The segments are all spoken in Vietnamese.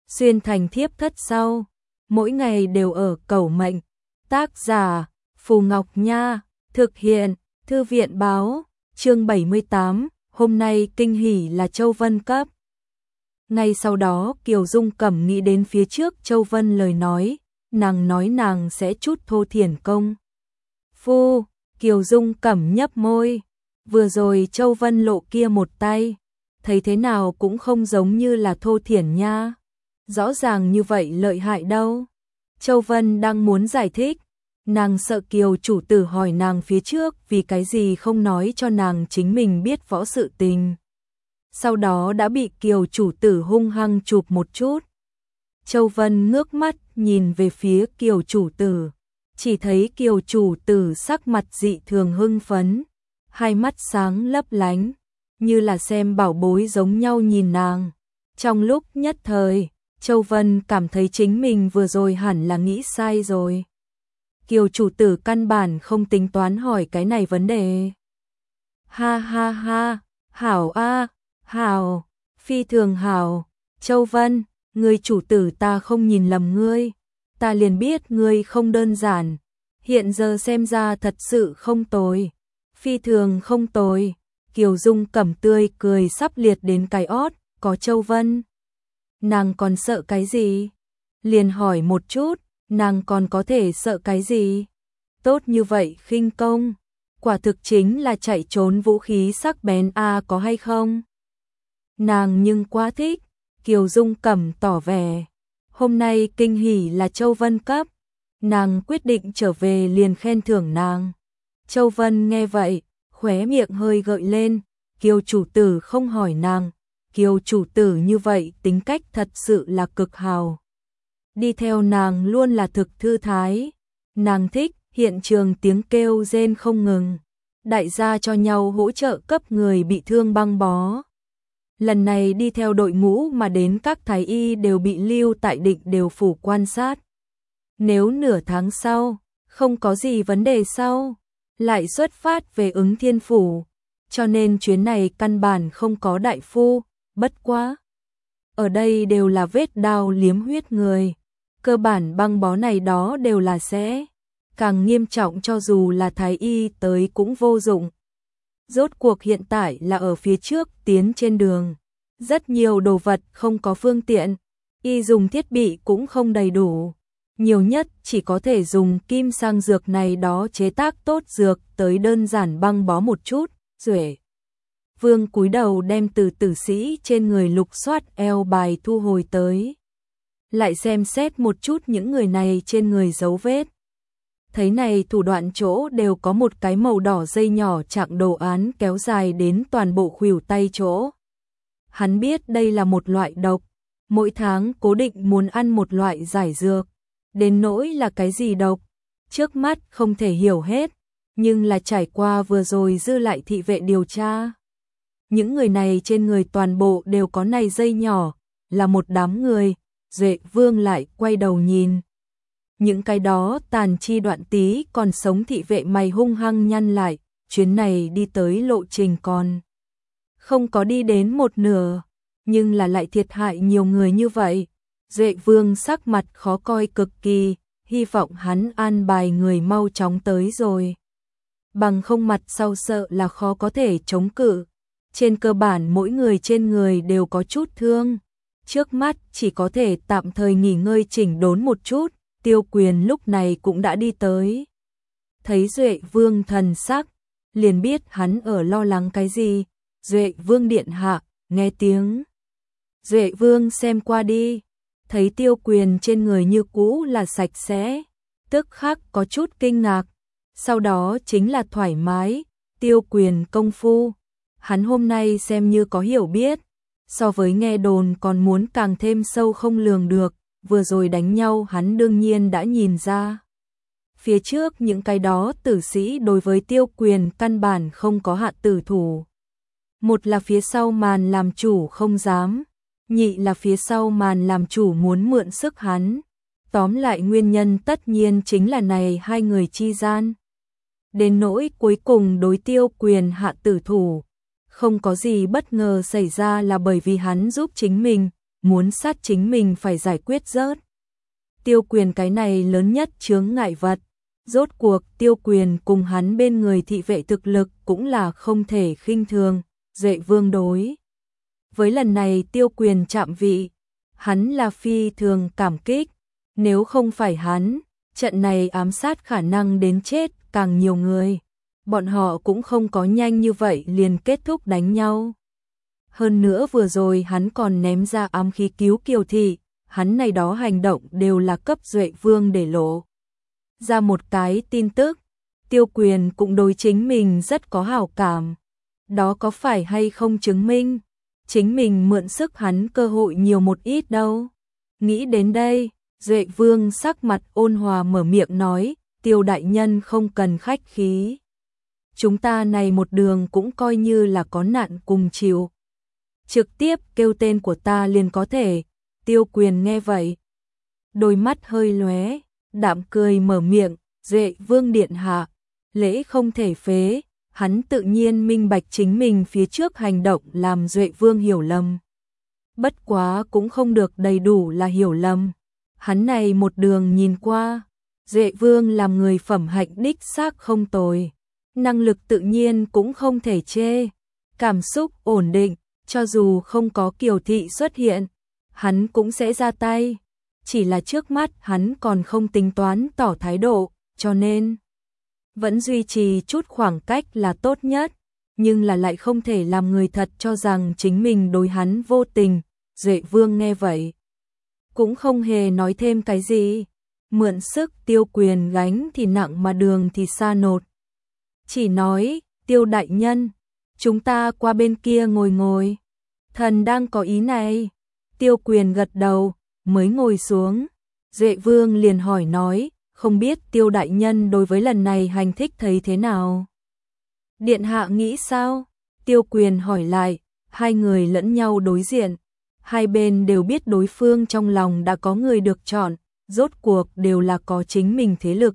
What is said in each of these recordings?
xuyên thành thiếp thất sau, mỗi ngày đều ở cẩu mệnh. Tác giả Phù Ngọc Nha, thực hiện Thư viện Báo, chương 78, hôm nay kinh hỉ là Châu Vân cấp. Ngay sau đó Kiều Dung Cẩm nghĩ đến phía trước Châu Vân lời nói nàng sẽ chút thô thiển công. Phu, Kiều Dung Cẩm nhấp môi, vừa rồi Châu Vân lộ kia một tay, thấy thế nào cũng không giống như là thô thiển nha. Rõ ràng như vậy lợi hại đâu. Châu Vân đang muốn giải thích, nàng sợ Kiều chủ tử hỏi nàng phía trước vì cái gì không nói cho nàng chính mình biết võ sự tình. Sau đó đã bị Kiều chủ tử hung hăng chụp một chút. Châu Vân ngước mắt nhìn về phía Kiều chủ tử, chỉ thấy Kiều chủ tử sắc mặt dị thường hưng phấn, hai mắt sáng lấp lánh, như là xem bảo bối giống nhau nhìn nàng. Trong lúc nhất thời, Châu Vân cảm thấy chính mình vừa rồi hẳn là nghĩ sai rồi. Kiều chủ tử căn bản không tính toán hỏi cái này vấn đề. Ha ha ha, hảo a, hảo, phi thường hảo, Châu Vân, người chủ tử ta không nhìn lầm ngươi, ta liền biết ngươi không đơn giản, hiện giờ xem ra thật sự không tồi, phi thường không tồi. Kiều Dung Cẩm tươi cười sắp liệt đến cái ót, có Châu Vân. Nàng còn sợ cái gì? Liền hỏi một chút, nàng còn có thể sợ cái gì? Tốt như vậy khinh công, quả thực chính là chạy trốn vũ khí sắc bén a có hay không? Nàng nhưng quá thích, Kiều Dung Cẩm tỏ vẻ. Hôm nay kinh hỉ là Châu Vân cấp, nàng quyết định trở về liền khen thưởng nàng. Châu Vân nghe vậy, khóe miệng hơi gợi lên, Kiều chủ tử không hỏi nàng, Kiều chủ tử như vậy tính cách thật sự là cực hào. Đi theo nàng luôn là thực thư thái, nàng thích hiện trường tiếng kêu rên không ngừng, đại gia cho nhau hỗ trợ cấp người bị thương băng bó. Lần này đi theo đội ngũ mà đến các thái y đều bị lưu tại Định Đều phủ quan sát. Nếu nửa tháng sau, không có gì vấn đề sau, lại xuất phát về Ứng Thiên phủ, cho nên chuyến này căn bản không có đại phu, bất quá. Ở đây đều là vết đao liếm huyết người, cơ bản băng bó này đó đều là sẽ càng nghiêm trọng, cho dù là thái y tới cũng vô dụng. Rốt cuộc hiện tại là ở phía trước tiến trên đường, rất nhiều đồ vật không có phương tiện, y dùng thiết bị cũng không đầy đủ, nhiều nhất chỉ có thể dùng kim sang dược này đó chế tác tốt dược tới đơn giản băng bó một chút. Duệ Vương cúi đầu đem từ tử sĩ trên người lục soát eo bài thu hồi tới, lại xem xét một chút những người này trên người dấu vết. Thấy này thủ đoạn chỗ đều có một cái màu đỏ dây nhỏ chạm đồ án kéo dài đến toàn bộ khuỷu tay chỗ. Hắn biết đây là một loại độc, mỗi tháng cố định muốn ăn một loại giải dược, đến nỗi là cái gì độc, trước mắt không thể hiểu hết, nhưng là trải qua vừa rồi dư lại thị vệ điều tra. Những người này trên người toàn bộ đều có này dây nhỏ, là một đám người. Duệ Vương lại quay đầu nhìn. Những cái đó tàn chi đoạn tí còn sống thị vệ mày hung hăng nhăn lại, chuyến này đi tới lộ trình còn không có đi đến một nửa, nhưng là lại thiệt hại nhiều người như vậy. Duệ Vương sắc mặt khó coi cực kỳ, hy vọng hắn an bài người mau chóng tới rồi. Bằng không mặt sau sợ là khó có thể chống cự. Trên cơ bản mỗi người trên người đều có chút thương. Trước mắt chỉ có thể tạm thời nghỉ ngơi chỉnh đốn một chút. Tiêu Quyền lúc này cũng đã đi tới. Thấy Duệ Vương thần sắc, liền biết hắn ở lo lắng cái gì. Duệ Vương điện hạ, nghe tiếng. Duệ Vương xem qua đi, thấy Tiêu Quyền trên người như cũ là sạch sẽ, tức khắc có chút kinh ngạc. Sau đó chính là thoải mái. Tiêu Quyền công phu, hắn hôm nay xem như có hiểu biết, so với nghe đồn còn muốn càng thêm sâu không lường được. Vừa rồi đánh nhau hắn đương nhiên đã nhìn ra. Phía trước những cái đó tử sĩ đối với Tiêu Quyền căn bản không có hạ tử thủ. Một là phía sau màn làm chủ không dám, nhị là phía sau màn làm chủ muốn mượn sức hắn. Tóm lại nguyên nhân tất nhiên chính là này hai người chi gian. Đến nỗi cuối cùng đối Tiêu Quyền hạ tử thủ, không có gì bất ngờ xảy ra là bởi vì hắn giúp chính mình, muốn sát chính mình phải giải quyết rớt. Tiêu Quyền cái này lớn nhất chướng ngại vật. Rốt cuộc Tiêu Quyền cùng hắn bên người thị vệ thực lực cũng là không thể khinh thường. Duệ Vương đối với lần này Tiêu Quyền chạm vị, hắn là phi thường cảm kích. Nếu không phải hắn, trận này ám sát khả năng đến chết càng nhiều người. Bọn họ cũng không có nhanh như vậy liền kết thúc đánh nhau. Hơn nữa vừa rồi hắn còn ném ra ám khí cứu Kiều Thị, hắn này đó hành động đều là cấp Duệ Vương để lộ ra một cái tin tức. Tiêu Quyền cũng đối chính mình rất có hảo cảm. Đó có phải hay không chứng minh chính mình mượn sức hắn cơ hội nhiều một ít đâu. Nghĩ đến đây, Duệ Vương sắc mặt ôn hòa mở miệng nói, Tiêu đại nhân không cần khách khí. Chúng ta này một đường cũng coi như là có nạn cùng chịu. Trực tiếp kêu tên của ta liền có thể. Tiêu Quyền nghe vậy, đôi mắt hơi lóe, đạm cười mở miệng, Duệ Vương điện hạ, lễ không thể phế. Hắn tự nhiên minh bạch chính mình phía trước hành động làm Duệ Vương hiểu lầm. Bất quá cũng không được đầy đủ là hiểu lầm. Hắn này một đường nhìn qua, Duệ Vương làm người phẩm hạnh đích xác không tồi. Năng lực tự nhiên cũng không thể chê. Cảm xúc ổn định, cho dù không có Kiều Thị xuất hiện, hắn cũng sẽ ra tay. Chỉ là trước mắt hắn còn không tính toán tỏ thái độ, cho nên vẫn duy trì chút khoảng cách là tốt nhất, nhưng là lại không thể làm người thật cho rằng chính mình đối hắn vô tình. Duệ Vương nghe vậy, cũng không hề nói thêm cái gì, mượn sức Tiêu Quyền gánh thì nặng mà đường thì xa nột. Chỉ nói, Tiêu đại nhân, chúng ta qua bên kia ngồi ngồi. Thần đang có ý này. Tiêu Quyền gật đầu, mới ngồi xuống. Duệ Vương liền hỏi nói, không biết Tiêu đại nhân đối với lần này hành thích thấy thế nào? Điện hạ nghĩ sao? Tiêu Quyền hỏi lại, hai người lẫn nhau đối diện. Hai bên đều biết đối phương trong lòng đã có người được chọn, rốt cuộc đều là có chính mình thế lực.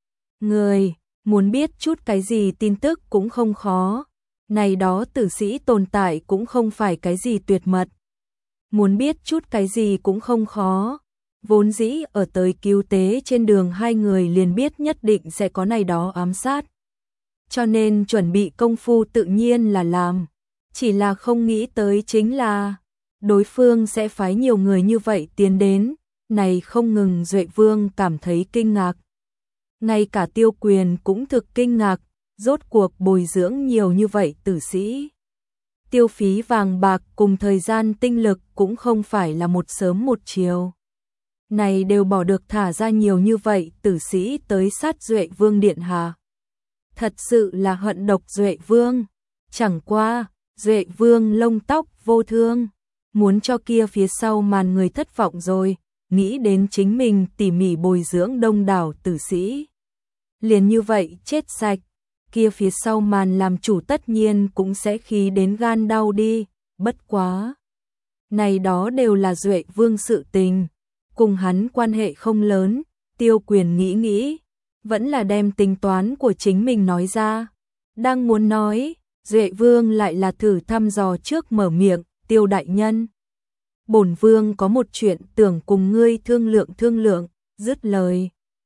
Người, muốn biết chút cái gì tin tức cũng không khó. Này đó tử sĩ tồn tại cũng không phải cái gì tuyệt mật. Muốn biết chút cái gì cũng không khó. Vốn dĩ ở tới cứu tế trên đường hai người liền biết nhất định sẽ có này đó ám sát. Cho nên chuẩn bị công phu tự nhiên là làm. Chỉ là không nghĩ tới chính là đối phương sẽ phái nhiều người như vậy tiến đến. Này không ngừng Duệ Vương cảm thấy kinh ngạc. Ngay cả Tiêu Quyền cũng thực kinh ngạc. Rốt cuộc bồi dưỡng nhiều như vậy tử sĩ. Tiêu phí vàng bạc cùng thời gian tinh lực cũng không phải là một sớm một chiều. Này đều bỏ được thả ra nhiều như vậy tử sĩ tới sát Duệ Vương điện hạ. Thật sự là hận độc Duệ Vương. Chẳng qua, Duệ Vương lông tóc vô thương. Muốn cho kia phía sau màn người thất vọng rồi. Nghĩ đến chính mình tỉ mỉ bồi dưỡng đông đảo tử sĩ. Liền như vậy chết sạch. Kia phía sau màn làm chủ tất nhiên cũng sẽ khí đến gan đau đi. Bất quá. Này đó đều là Duệ Vương sự tình. Cùng hắn quan hệ không lớn. Tiêu Quyền nghĩ nghĩ. Vẫn là đem tính toán của chính mình nói ra. Đang muốn nói. Duệ Vương lại là thử thăm dò trước mở miệng. Tiêu đại nhân. Bổn Vương có một chuyện tưởng cùng ngươi thương lượng. Dứt lời.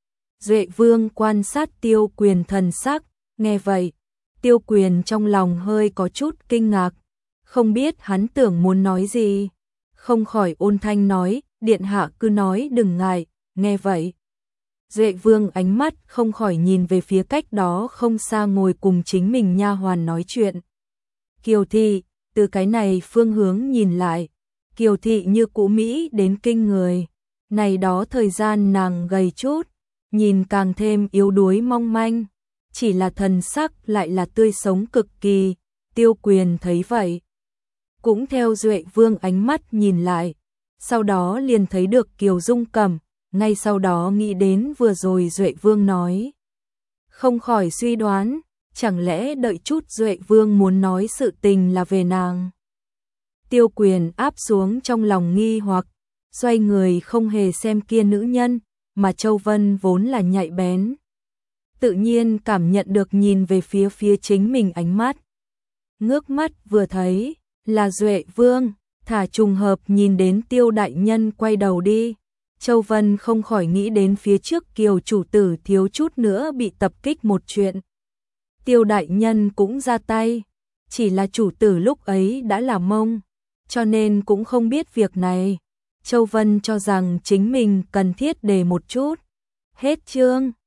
Duệ Vương quan sát Tiêu Quyền thần sắc. Nghe vậy, Tiêu Quyền trong lòng hơi có chút kinh ngạc, không biết hắn tưởng muốn nói gì, không khỏi ôn thanh nói, điện hạ cứ nói đừng ngại. Nghe vậy, Duệ Vương ánh mắt không khỏi nhìn về phía cách đó không xa ngồi cùng chính mình nha hoàn nói chuyện. Kiều Thị, từ cái này phương hướng nhìn lại, Kiều Thị như cũ Mỹ đến kinh người, này đó thời gian nàng gầy chút, nhìn càng thêm yếu đuối mong manh. Chỉ là thần sắc lại là tươi sống cực kỳ. Tiêu Quyền thấy vậy, cũng theo Duệ Vương ánh mắt nhìn lại, sau đó liền thấy được Kiều Dung Cẩm, ngay sau đó nghĩ đến vừa rồi Duệ Vương nói. Không khỏi suy đoán, chẳng lẽ đợi chút Duệ Vương muốn nói sự tình là về nàng. Tiêu Quyền áp xuống trong lòng nghi hoặc, xoay người không hề xem kia nữ nhân, mà Châu Vân vốn là nhạy bén. Tự nhiên cảm nhận được nhìn về phía chính mình ánh mắt. Ngước mắt vừa thấy, là Duệ Vương, thả trùng hợp nhìn đến Tiêu đại nhân quay đầu đi. Châu Vân không khỏi nghĩ đến phía trước Kiều chủ tử thiếu chút nữa bị tập kích một chuyện. Tiêu đại nhân cũng ra tay, chỉ là chủ tử lúc ấy đã là Mông, cho nên cũng không biết việc này. Châu Vân cho rằng chính mình cần thiết đề một chút. Hết chương.